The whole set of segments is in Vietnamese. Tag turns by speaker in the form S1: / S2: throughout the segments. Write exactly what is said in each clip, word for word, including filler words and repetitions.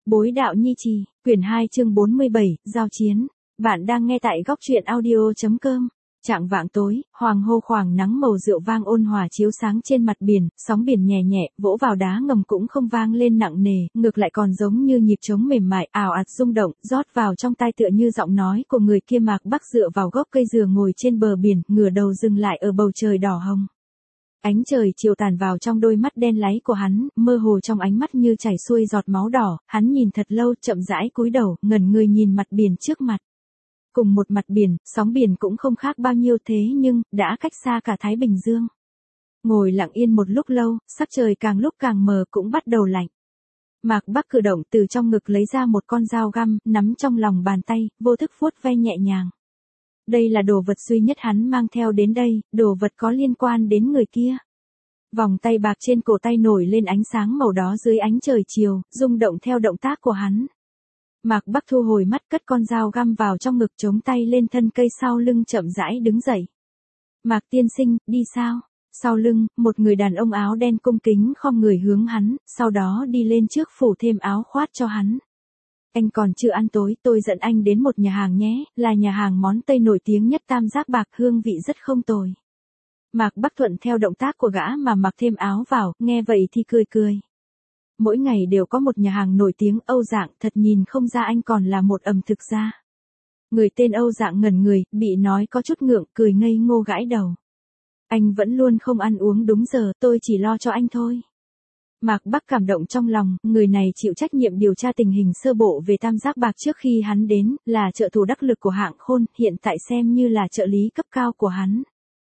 S1: Bối đạo nhi trì, quyển hai chương bốn mươi bảy, giao chiến. Bạn đang nghe tại góc truyện audio.com. Trạng vạng tối, hoàng hô khoảng nắng màu rượu vang ôn hòa chiếu sáng trên mặt biển, sóng biển nhẹ nhẹ, vỗ vào đá ngầm cũng không vang lên nặng nề, ngược lại còn giống như nhịp trống mềm mại, ào ạt rung động, rót vào trong tai tựa như giọng nói của người kia. Mạc Bắc dựa vào gốc cây dừa ngồi trên bờ biển, ngửa đầu dừng lại ở bầu trời đỏ hồng. Ánh trời chiều tàn vào trong đôi mắt đen láy của hắn, mơ hồ trong ánh mắt như chảy xuôi giọt máu đỏ, hắn nhìn thật lâu, chậm rãi cúi đầu, ngẩn người nhìn mặt biển trước mặt. Cùng một mặt biển, sóng biển cũng không khác bao nhiêu thế nhưng, đã cách xa cả Thái Bình Dương. Ngồi lặng yên một lúc lâu, sắc trời càng lúc càng mờ cũng bắt đầu lạnh. Mạc Bắc cử động từ trong ngực lấy ra một con dao găm, nắm trong lòng bàn tay, vô thức vuốt ve nhẹ nhàng. Đây là đồ vật duy nhất hắn mang theo đến đây, đồ vật có liên quan đến người kia. Vòng tay bạc trên cổ tay nổi lên ánh sáng màu đó dưới ánh trời chiều, rung động theo động tác của hắn. Mạc Bắc thu hồi mắt, cất con dao găm vào trong ngực, chống tay lên thân cây sau lưng, chậm rãi đứng dậy. Mạc tiên sinh, đi sao? Sau lưng, một người đàn ông áo đen cung kính khom người hướng hắn, sau đó đi lên trước phủ thêm áo khoác cho hắn. Anh còn chưa ăn tối, tôi dẫn anh đến một nhà hàng nhé, là nhà hàng món Tây nổi tiếng nhất Tam Giác Bạc, hương vị rất không tồi. Mạc Bắc thuận theo động tác của gã mà mặc thêm áo vào, nghe vậy thì cười cười. Mỗi ngày đều có một nhà hàng nổi tiếng. Âu Dạng, thật nhìn không ra anh còn là một ẩm thực gia. Người tên Âu Dạng ngẩn người, bị nói có chút ngượng, cười ngây ngô gãi đầu. Anh vẫn luôn không ăn uống đúng giờ, tôi chỉ lo cho anh thôi. Mạc Bắc cảm động trong lòng, người này chịu trách nhiệm điều tra tình hình sơ bộ về Tam Giác Bạc trước khi hắn đến, là trợ thủ đắc lực của Hạng Khôn, hiện tại xem như là trợ lý cấp cao của hắn.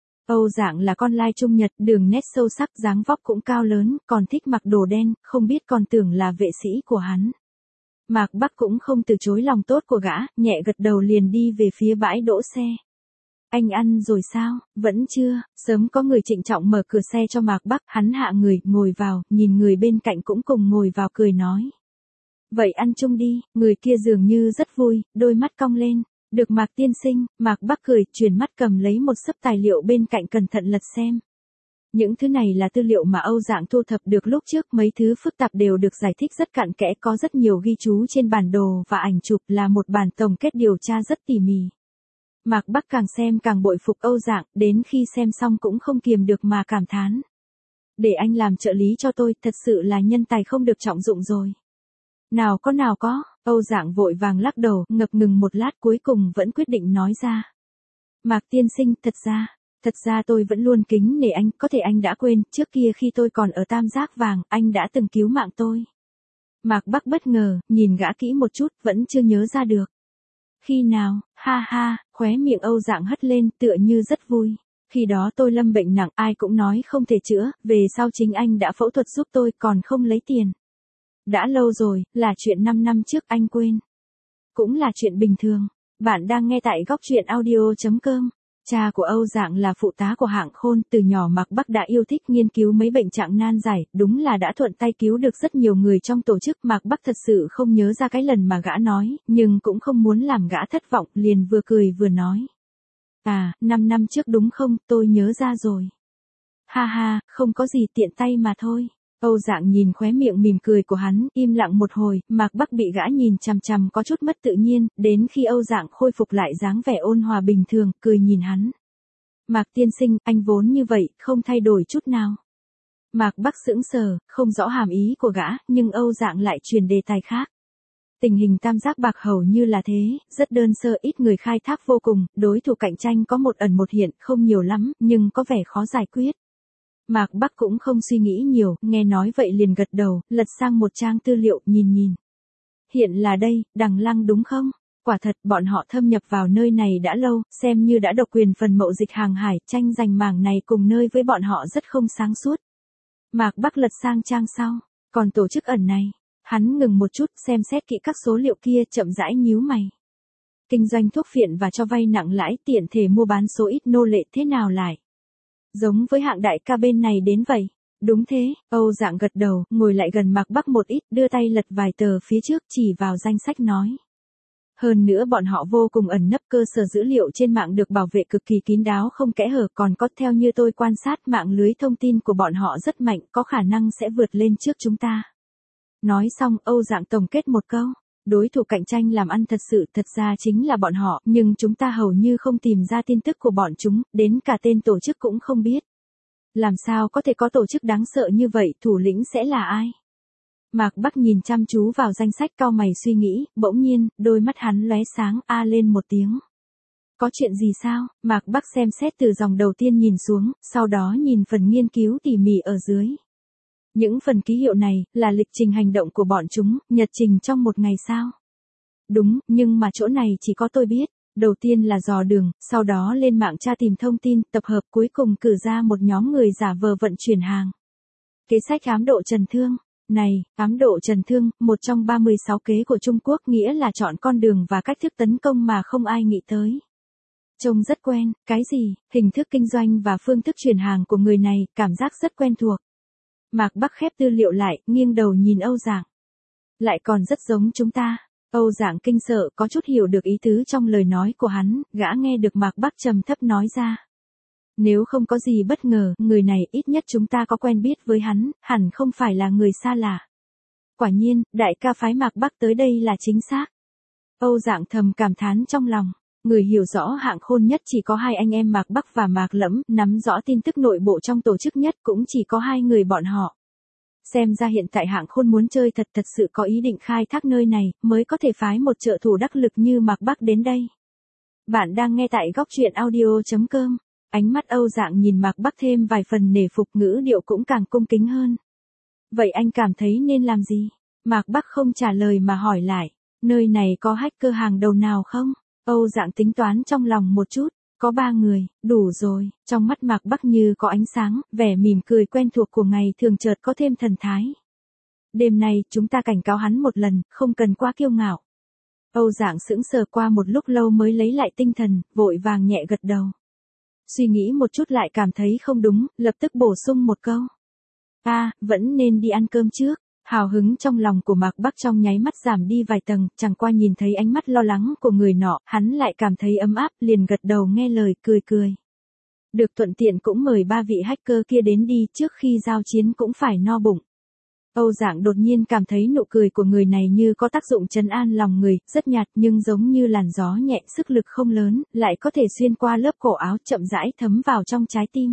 S1: Âu Dạng là con lai Trung Nhật, đường nét sâu sắc, dáng vóc cũng cao lớn, còn thích mặc đồ đen, không biết còn tưởng là vệ sĩ của hắn. Mạc Bắc cũng không từ chối lòng tốt của gã, nhẹ gật đầu liền đi về phía bãi đỗ xe. Anh ăn rồi sao? Vẫn chưa. Sớm có người trịnh trọng mở cửa xe cho Mạc Bắc, hắn hạ người, ngồi vào, nhìn người bên cạnh cũng cùng ngồi vào, cười nói. Vậy ăn chung đi. Người kia dường như rất vui, đôi mắt cong lên. Được Mạc tiên sinh. Mạc Bắc cười, chuyển mắt cầm lấy một xấp tài liệu bên cạnh, cẩn thận lật xem. Những thứ này là tư liệu mà Âu Dạng thu thập được lúc trước, mấy thứ phức tạp đều được giải thích rất cặn kẽ, có rất nhiều ghi chú trên bản đồ và ảnh chụp, là một bản tổng kết điều tra rất tỉ mỉ. Mạc Bắc càng xem càng bội phục Âu Dạng, đến khi xem xong cũng không kiềm được mà cảm thán. Để anh làm trợ lý cho tôi, thật sự là nhân tài không được trọng dụng rồi. Nào có nào có, Âu Dạng vội vàng lắc đầu, ngập ngừng một lát cuối cùng vẫn quyết định nói ra. Mạc tiên sinh, thật ra, thật ra tôi vẫn luôn kính nể anh, có thể anh đã quên, trước kia khi tôi còn ở Tam Giác Vàng, anh đã từng cứu mạng tôi. Mạc Bắc bất ngờ, nhìn gã kỹ một chút, vẫn chưa nhớ ra được. Khi nào? Ha ha, khóe miệng Âu Dạng hất lên, tựa như rất vui. Khi đó tôi lâm bệnh nặng, ai cũng nói không thể chữa, về sau chính anh đã phẫu thuật giúp tôi, còn không lấy tiền. Đã lâu rồi, là chuyện năm năm trước, anh quên. Cũng là chuyện bình thường. Bạn đang nghe tại góc truyện audio.com. Cha của Âu Dạng là phụ tá của Hạng Khôn, từ nhỏ Mạc Bắc đã yêu thích nghiên cứu mấy bệnh trạng nan giải, đúng là đã thuận tay cứu được rất nhiều người trong tổ chức. Mạc Bắc thật sự không nhớ ra cái lần mà gã nói, nhưng cũng không muốn làm gã thất vọng, liền vừa cười vừa nói. À, năm năm trước đúng không, tôi nhớ ra rồi. Ha ha, không có gì, tiện tay mà thôi. Âu Dạng nhìn khóe miệng mỉm cười của hắn, im lặng một hồi, Mạc Bắc bị gã nhìn chằm chằm có chút mất tự nhiên, đến khi Âu Dạng khôi phục lại dáng vẻ ôn hòa bình thường, cười nhìn hắn. Mạc tiên sinh, anh vốn như vậy, không thay đổi chút nào. Mạc Bắc sững sờ, không rõ hàm ý của gã, nhưng Âu Dạng lại truyền đề tài khác. Tình hình Tam Giác Bạc hầu như là thế, rất đơn sơ, ít người khai thác vô cùng, đối thủ cạnh tranh có một ẩn một hiện, không nhiều lắm, nhưng có vẻ khó giải quyết. Mạc Bắc cũng không suy nghĩ nhiều, nghe nói vậy liền gật đầu, lật sang một trang tư liệu, nhìn nhìn. Hiện là đây, Đằng Lăng đúng không? Quả thật, bọn họ thâm nhập vào nơi này đã lâu, xem như đã độc quyền phần mậu dịch hàng hải, tranh giành mảng này cùng nơi với bọn họ rất không sáng suốt. Mạc Bắc lật sang trang sau, còn tổ chức ẩn này, hắn ngừng một chút, xem xét kỹ các số liệu kia, chậm rãi nhíu mày. Kinh doanh thuốc phiện và cho vay nặng lãi, tiện thể mua bán số ít nô lệ, thế nào lại? Giống với Hạng đại ca bên này đến vậy. Đúng thế, Âu Dạng gật đầu, ngồi lại gần Mạc Bắc một ít, đưa tay lật vài tờ phía trước, chỉ vào danh sách nói. Hơn nữa bọn họ vô cùng ẩn nấp, cơ sở dữ liệu trên mạng được bảo vệ cực kỳ kín đáo không kẽ hở, còn có theo như tôi quan sát mạng lưới thông tin của bọn họ rất mạnh, có khả năng sẽ vượt lên trước chúng ta. Nói xong, Âu Dạng tổng kết một câu. Đối thủ cạnh tranh làm ăn thật sự thật ra chính là bọn họ, nhưng chúng ta hầu như không tìm ra tin tức của bọn chúng, đến cả tên tổ chức cũng không biết. Làm sao có thể có tổ chức đáng sợ như vậy, thủ lĩnh sẽ là ai? Mạc Bắc nhìn chăm chú vào danh sách, cau mày suy nghĩ, bỗng nhiên, đôi mắt hắn lóe sáng, a lên một tiếng. Có chuyện gì sao? Mạc Bắc xem xét từ dòng đầu tiên nhìn xuống, sau đó nhìn phần nghiên cứu tỉ mỉ ở dưới. Những phần ký hiệu này, là lịch trình hành động của bọn chúng, nhật trình trong một ngày sao? Đúng, nhưng mà chỗ này chỉ có tôi biết. Đầu tiên là dò đường, sau đó lên mạng tra tìm thông tin, tập hợp, cuối cùng cử ra một nhóm người giả vờ vận chuyển hàng. Kế sách ám độ trần thương. Này, ám độ trần thương, một trong ba mươi sáu kế của Trung Quốc, nghĩa là chọn con đường và cách thức tấn công mà không ai nghĩ tới. Trông rất quen, cái gì? Hình thức kinh doanh và phương thức chuyển hàng của người này, cảm giác rất quen thuộc. Mạc Bắc khép tư liệu lại, nghiêng đầu nhìn Âu Dạng. Lại còn rất giống chúng ta. Âu Dạng kinh sợ, có chút hiểu được ý tứ trong lời nói của hắn, gã nghe được Mạc Bắc trầm thấp nói ra. Nếu không có gì bất ngờ, người này ít nhất chúng ta có quen biết với hắn, hẳn không phải là người xa lạ. Quả nhiên, đại ca phái Mạc Bắc tới đây là chính xác. Âu Dạng thầm cảm thán trong lòng. Người hiểu rõ Hạng Khôn nhất chỉ có hai anh em Mạc Bắc và Mạc Lẫm, nắm rõ tin tức nội bộ trong tổ chức nhất cũng chỉ có hai người bọn họ. Xem ra hiện tại Hạng Khôn muốn chơi thật thật sự có ý định khai thác nơi này, mới có thể phái một trợ thủ đắc lực như Mạc Bắc đến đây. Bạn đang nghe tại góc truyện audio chấm com. Ánh mắt Âu Dạng nhìn Mạc Bắc thêm vài phần nể phục, ngữ điệu cũng càng cung kính hơn. Vậy anh cảm thấy nên làm gì? Mạc Bắc không trả lời mà hỏi lại. Nơi này có hacker hàng đầu nào không? Âu Dạng tính toán trong lòng một chút. Có ba người, đủ rồi. Trong mắt Mạc Bắc như có ánh sáng, vẻ mỉm cười quen thuộc của ngày thường chợt có thêm thần thái. Đêm nay, chúng ta cảnh cáo hắn một lần, không cần quá kiêu ngạo. Âu Dạng sững sờ qua một lúc lâu mới lấy lại tinh thần, vội vàng nhẹ gật đầu. Suy nghĩ một chút lại cảm thấy không đúng, lập tức bổ sung một câu. A, à, vẫn nên đi ăn cơm trước. Hào hứng trong lòng của Mạc Bắc trong nháy mắt giảm đi vài tầng, chẳng qua nhìn thấy ánh mắt lo lắng của người nọ, hắn lại cảm thấy ấm áp, liền gật đầu nghe lời, cười cười. Được, thuận tiện cũng mời ba vị hacker kia đến đi, trước khi giao chiến cũng phải no bụng. Âu Dạng đột nhiên cảm thấy nụ cười của người này như có tác dụng trấn an lòng người, rất nhạt nhưng giống như làn gió nhẹ, sức lực không lớn, lại có thể xuyên qua lớp cổ áo, chậm rãi thấm vào trong trái tim.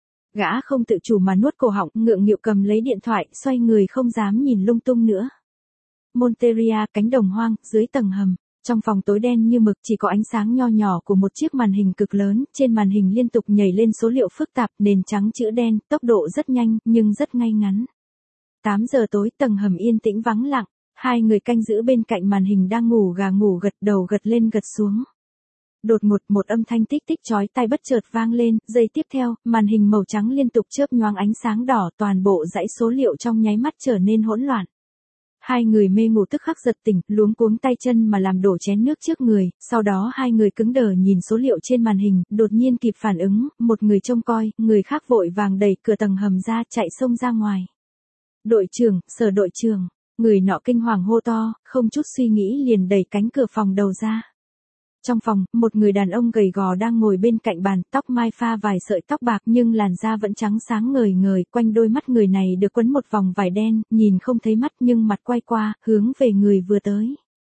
S1: Gã không tự chủ mà nuốt cổ họng, ngượng nghịu cầm lấy điện thoại, xoay người không dám nhìn lung tung nữa. Monteria, cánh đồng hoang, dưới tầng hầm. Trong phòng tối đen như mực, chỉ có ánh sáng nho nhỏ của một chiếc màn hình cực lớn, trên màn hình liên tục nhảy lên số liệu phức tạp, nền trắng chữ đen, tốc độ rất nhanh, nhưng rất ngay ngắn. tám giờ tối, tầng hầm yên tĩnh vắng lặng, hai người canh giữ bên cạnh màn hình đang ngủ gà ngủ gật, đầu gật lên gật xuống. Đột ngột một âm thanh tích tích chói tai bất chợt vang lên, giây tiếp theo, màn hình màu trắng liên tục chớp nhoáng ánh sáng đỏ, toàn bộ dãy số liệu trong nháy mắt trở nên hỗn loạn. Hai người mê ngủ tức khắc giật tỉnh, luống cuống tay chân mà làm đổ chén nước trước người, sau đó hai người cứng đờ nhìn số liệu trên màn hình, đột nhiên kịp phản ứng, một người trông coi, người khác vội vàng đẩy cửa tầng hầm ra, chạy xông ra ngoài. Đội trưởng, Sở đội trưởng, người nọ kinh hoàng hô to, không chút suy nghĩ liền đẩy cánh cửa phòng đầu ra. Trong phòng, một người đàn ông gầy gò đang ngồi bên cạnh bàn, tóc mai pha vài sợi tóc bạc nhưng làn da vẫn trắng sáng ngời ngời, quanh đôi mắt người này được quấn một vòng vải đen, nhìn không thấy mắt nhưng mặt quay qua, hướng về người vừa tới.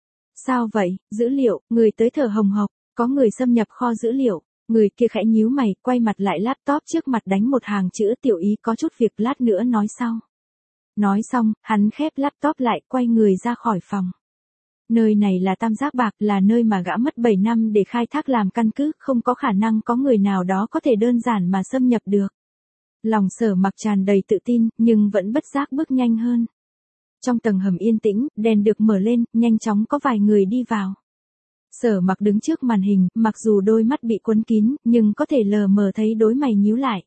S1: Sao vậy, dữ liệu, người tới thở hồng hộc, có người xâm nhập kho dữ liệu, người kia khẽ nhíu mày, quay mặt lại laptop trước mặt đánh một hàng chữ, tiểu ý có chút việc lát nữa nói sau. Nói xong, hắn khép laptop lại, quay người ra khỏi phòng. Nơi này là Tam Giác Bạc, là nơi mà gã mất bảy năm để khai thác làm căn cứ, không có khả năng có người nào đó có thể đơn giản mà xâm nhập được. Lòng Sở Mặc tràn đầy tự tin, nhưng vẫn bất giác bước nhanh hơn. Trong tầng hầm yên tĩnh, đèn được mở lên, nhanh chóng có vài người đi vào. Sở Mặc đứng trước màn hình, mặc dù đôi mắt bị quấn kín, nhưng có thể lờ mờ thấy đôi mày nhíu lại.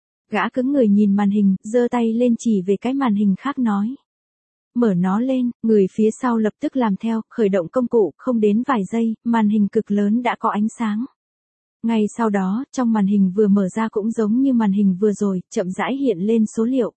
S1: Gã cứng người nhìn màn hình, giơ tay lên chỉ về cái màn hình khác nói. Mở nó lên, người phía sau lập tức làm theo, khởi động công cụ, không đến vài giây, màn hình cực lớn đã có ánh sáng. Ngay sau đó, trong màn hình vừa mở ra cũng giống như màn hình vừa rồi, chậm rãi hiện lên số liệu.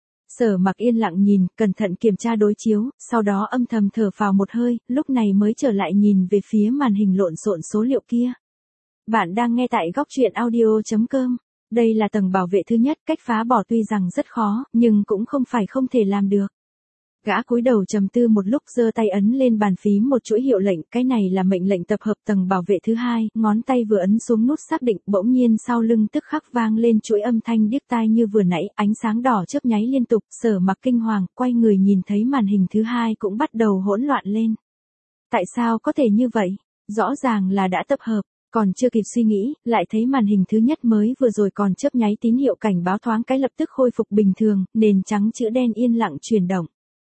S1: Sở Mặc yên lặng nhìn, cẩn thận kiểm tra đối chiếu, sau đó âm thầm thở phào một hơi, lúc này mới trở lại nhìn về phía màn hình lộn xộn số liệu kia. Bạn đang nghe tại góc truyện audio chấm com. Đây là tầng bảo vệ thứ nhất, cách phá bỏ tuy rằng rất khó, nhưng cũng không phải không thể làm được. Gã cúi đầu trầm tư một lúc giơ tay ấn lên bàn phím một chuỗi hiệu lệnh, cái này là mệnh lệnh tập hợp tầng bảo vệ thứ hai, ngón tay vừa ấn xuống nút xác định, bỗng nhiên sau lưng tức khắc vang lên chuỗi âm thanh điếc tai như vừa nãy, ánh sáng đỏ chớp nháy liên tục, Sở Mặc kinh hoàng, quay người nhìn thấy màn hình thứ hai cũng bắt đầu hỗn loạn lên. Tại sao có thể như vậy? Rõ ràng là đã tập hợp. Còn chưa kịp suy nghĩ, lại thấy màn hình thứ nhất mới vừa rồi còn chớp nháy tín hiệu cảnh báo thoáng cái lập tức khôi phục bình thường, nền trắng chữ đen yên lặng chuyển động.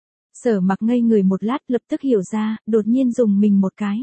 S1: Sở Mặc ngây người một lát lập tức hiểu ra, đột nhiên dùng mình một cái.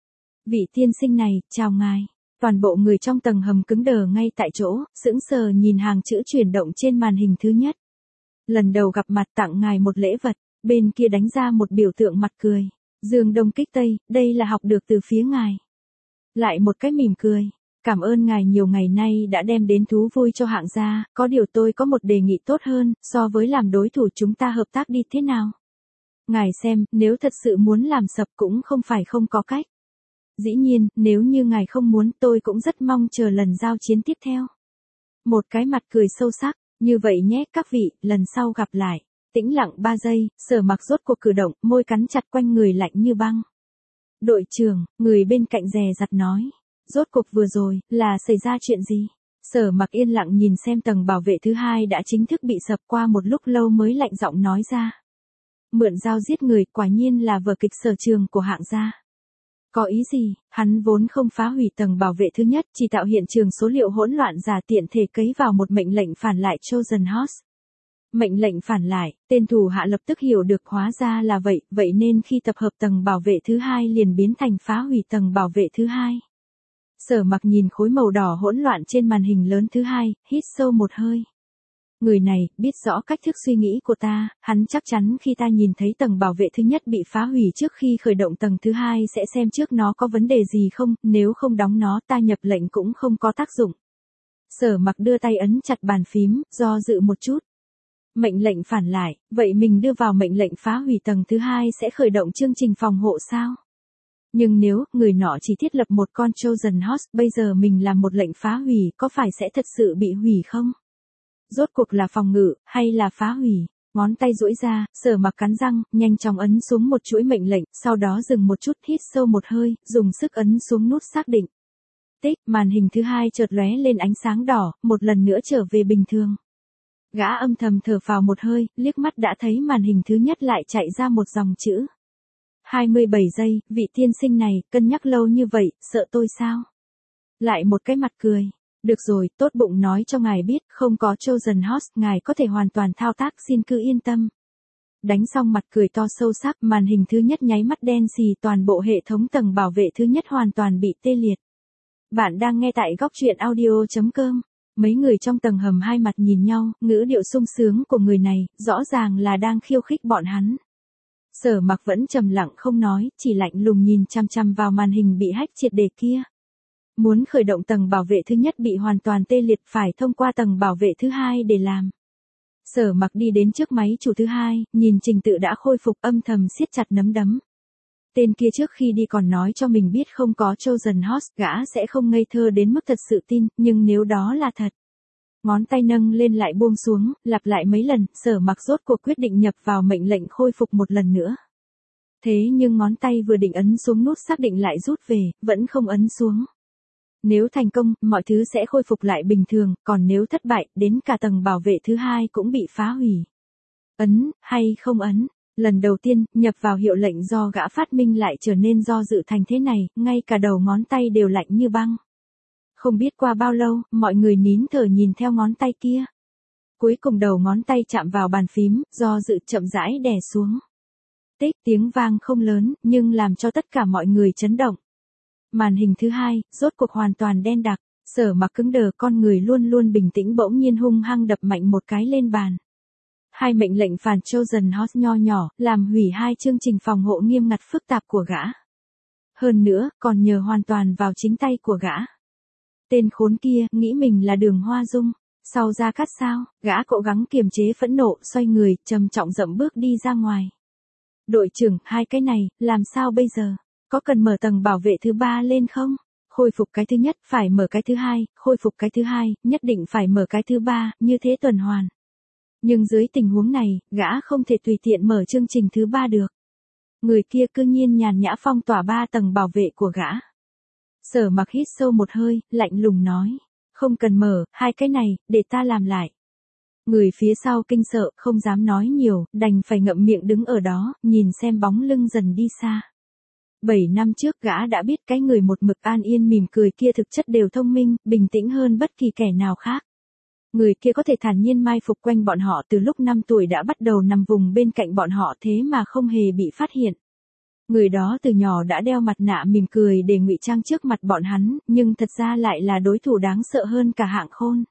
S1: Vị tiên sinh này, chào ngài. Toàn bộ người trong tầng hầm cứng đờ ngay tại chỗ, sững sờ nhìn hàng chữ chuyển động trên màn hình thứ nhất. Lần đầu gặp mặt tặng ngài một lễ vật, bên kia đánh ra một biểu tượng mặt cười. Dương Đông Kích Tây, đây là học được từ phía ngài. Lại một cái mỉm cười. Cảm ơn ngài nhiều ngày nay đã đem đến thú vui cho hạng gia, có điều tôi có một đề nghị tốt hơn, so với làm đối thủ chúng ta hợp tác đi thế nào? Ngài xem, nếu thật sự muốn làm sập cũng không phải không có cách. Dĩ nhiên, nếu như ngài không muốn tôi cũng rất mong chờ lần giao chiến tiếp theo. Một cái mặt cười sâu sắc, như vậy nhé các vị, lần sau gặp lại. Tĩnh lặng ba giây, Sở Mặc rốt cuộc cử động, môi cắn chặt quanh người lạnh như băng. Đội trưởng, người bên cạnh dè dặt nói. Rốt cuộc vừa rồi, là xảy ra chuyện gì? Sở Mặc yên lặng nhìn xem tầng bảo vệ thứ hai đã chính thức bị sập, qua một lúc lâu mới lạnh giọng nói ra. Mượn dao giết người, quả nhiên là vở kịch sở trường của hạng gia. Có ý gì? Hắn vốn không phá hủy tầng bảo vệ thứ nhất, chỉ tạo hiện trường số liệu hỗn loạn giả tiện thể cấy vào một mệnh lệnh phản lại Trojan Horse. Mệnh lệnh phản lại, tên thủ hạ lập tức hiểu được hóa ra là vậy, vậy nên khi tập hợp tầng bảo vệ thứ hai liền biến thành phá hủy tầng bảo vệ thứ hai. Sở Mặc nhìn khối màu đỏ hỗn loạn trên màn hình lớn thứ hai, hít sâu một hơi. Người này, biết rõ cách thức suy nghĩ của ta, hắn chắc chắn khi ta nhìn thấy tầng bảo vệ thứ nhất bị phá hủy trước khi khởi động tầng thứ hai sẽ xem trước nó có vấn đề gì không, nếu không đóng nó ta nhập lệnh cũng không có tác dụng. Sở Mặc đưa tay ấn chặt bàn phím, do dự một chút. Mệnh lệnh phản lại, vậy mình đưa vào mệnh lệnh phá hủy tầng thứ hai sẽ khởi động chương trình phòng hộ sao? Nhưng nếu, người nọ chỉ thiết lập một con Trojan Horse, bây giờ mình làm một lệnh phá hủy, có phải sẽ thật sự bị hủy không? Rốt cuộc là phòng ngự, hay là phá hủy? Ngón tay duỗi ra, Sở Mặc cắn răng, nhanh chóng ấn xuống một chuỗi mệnh lệnh, sau đó dừng một chút hít sâu một hơi, dùng sức ấn xuống nút xác định. Tích, màn hình thứ hai chợt lóe lên ánh sáng đỏ, một lần nữa trở về bình thường. Gã âm thầm thở phào một hơi, liếc mắt đã thấy màn hình thứ nhất lại chạy ra một dòng chữ. hai mươi bảy giây, vị tiên sinh này, cân nhắc lâu như vậy, sợ tôi sao? Lại một cái mặt cười. Được rồi, tốt bụng nói cho ngài biết, không có Trojan Horse, ngài có thể hoàn toàn thao tác, xin cứ yên tâm. Đánh xong mặt cười to sâu sắc, màn hình thứ nhất nháy mắt đen xì, toàn bộ hệ thống tầng bảo vệ thứ nhất hoàn toàn bị tê liệt. Bạn đang nghe tại góc truyện audio chấm com. Mấy người trong tầng hầm hai mặt nhìn nhau, ngữ điệu sung sướng của người này, rõ ràng là đang khiêu khích bọn hắn. Sở Mặc vẫn trầm lặng không nói, chỉ lạnh lùng nhìn chăm chăm vào màn hình bị hack triệt để kia. Muốn khởi động tầng bảo vệ thứ nhất bị hoàn toàn tê liệt phải thông qua tầng bảo vệ thứ hai để làm. Sở Mặc đi đến trước máy chủ thứ hai, nhìn trình tự đã khôi phục, âm thầm siết chặt nắm đấm. Tên kia trước khi đi còn nói cho mình biết không có Trojan Horse, gã sẽ không ngây thơ đến mức thật sự tin, nhưng nếu đó là thật. Ngón tay nâng lên lại buông xuống, lặp lại mấy lần, Sở Mặc rốt cuộc quyết định nhập vào mệnh lệnh khôi phục một lần nữa. Thế nhưng ngón tay vừa định ấn xuống nút xác định lại rút về, vẫn không ấn xuống. Nếu thành công, mọi thứ sẽ khôi phục lại bình thường, còn nếu thất bại, đến cả tầng bảo vệ thứ hai cũng bị phá hủy. Ấn, hay không ấn? Lần đầu tiên, nhập vào hiệu lệnh do gã phát minh lại trở nên do dự thành thế này, ngay cả đầu ngón tay đều lạnh như băng. Không biết qua bao lâu, mọi người nín thở nhìn theo ngón tay kia. Cuối cùng đầu ngón tay chạm vào bàn phím, do dự chậm rãi đè xuống. Tích, tiếng vang không lớn, nhưng làm cho tất cả mọi người chấn động. Màn hình thứ hai, rốt cuộc hoàn toàn đen đặc, Sở Mặc cứng đờ, con người luôn luôn bình tĩnh bỗng nhiên hung hăng đập mạnh một cái lên bàn. Hai mệnh lệnh phản Trojan Horse nho nhỏ, làm hủy hai chương trình phòng hộ nghiêm ngặt phức tạp của gã. Hơn nữa, còn nhờ hoàn toàn vào chính tay của gã. Tên khốn kia, nghĩ mình là Đường Hoa Dung. Sau ra cắt sao, gã cố gắng kiềm chế phẫn nộ, xoay người, trầm trọng dậm bước đi ra ngoài. Đội trưởng, hai cái này, làm sao bây giờ? Có cần mở tầng bảo vệ thứ ba lên không? Khôi phục cái thứ nhất, phải mở cái thứ hai, khôi phục cái thứ hai, nhất định phải mở cái thứ ba, như thế tuần hoàn. Nhưng dưới tình huống này, gã không thể tùy tiện mở chương trình thứ ba được. Người kia cư nhiên nhàn nhã phong tỏa ba tầng bảo vệ của gã. Sở Mặc hít sâu một hơi, lạnh lùng nói. Không cần mở, hai cái này, để ta làm lại. Người phía sau kinh sợ, không dám nói nhiều, đành phải ngậm miệng đứng ở đó, nhìn xem bóng lưng dần đi xa. Bảy năm trước gã đã biết cái người một mực an yên mỉm cười kia thực chất đều thông minh, bình tĩnh hơn bất kỳ kẻ nào khác. Người kia có thể thản nhiên mai phục quanh bọn họ từ lúc năm tuổi đã bắt đầu nằm vùng bên cạnh bọn họ thế mà không hề bị phát hiện. Người đó từ nhỏ đã đeo mặt nạ mỉm cười để ngụy trang trước mặt bọn hắn, nhưng thật ra lại là đối thủ đáng sợ hơn cả Hạng Khôn.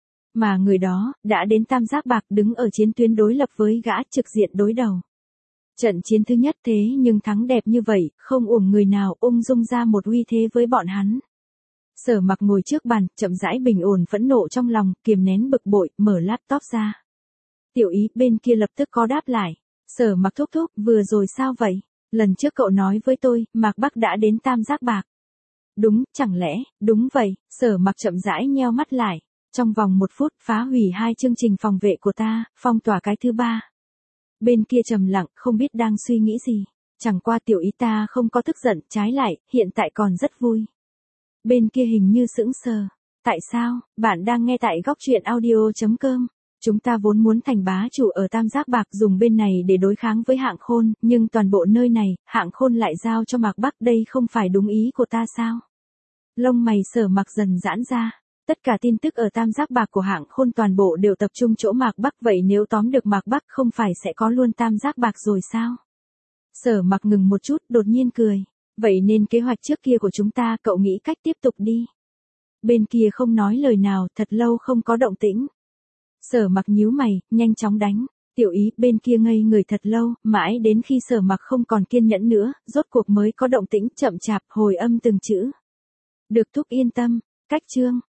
S1: Mà người đó, đã đến Tam Giác Bạc đứng ở chiến tuyến đối lập với gã trực diện đối đầu. Trận chiến thứ nhất thế nhưng thắng đẹp như vậy, không uổng người nào ung dung ra một uy thế với bọn hắn. Sở Mặc ngồi trước bàn, chậm rãi bình ổn phẫn nộ trong lòng, kiềm nén bực bội, mở laptop ra. Tiểu Ý bên kia lập tức có đáp lại. Sở Mặc thúc thúc, vừa rồi sao vậy? Lần trước cậu nói với tôi, Mạc Bắc đã đến Tam Giác Bạc. Đúng, chẳng lẽ, đúng vậy, Sở Mặc chậm rãi nheo mắt lại. Trong vòng một phút, phá hủy hai chương trình phòng vệ của ta, phong tỏa cái thứ ba. Bên kia trầm lặng, không biết đang suy nghĩ gì. Chẳng qua Tiểu Ý ta không có tức giận, trái lại, hiện tại còn rất vui. Bên kia hình như sững sờ. Tại sao? Bạn đang nghe tại góc truyện audio chấm com. Chúng ta vốn muốn thành bá chủ ở Tam Giác Bạc dùng bên này để đối kháng với Hạng Khôn, nhưng toàn bộ nơi này, Hạng Khôn lại giao cho Mạc Bắc, đây không phải đúng ý của ta sao? Lông mày Sở Mặc dần giãn ra. Tất cả tin tức ở Tam Giác Bạc của Hạng Khôn toàn bộ đều tập trung chỗ Mạc Bắc, vậy nếu tóm được Mạc Bắc không phải sẽ có luôn Tam Giác Bạc rồi sao? Sở Mặc ngừng một chút, đột nhiên cười. Vậy nên kế hoạch trước kia của chúng ta cậu nghĩ cách tiếp tục đi. Bên kia không nói lời nào, thật lâu không có động tĩnh. Sở Mặc nhíu mày, nhanh chóng đánh. Tiểu Ý bên kia ngây người thật lâu, mãi đến khi Sở Mặc không còn kiên nhẫn nữa, rốt cuộc mới có động tĩnh chậm chạp hồi âm từng chữ. Được thúc yên tâm, cách chương.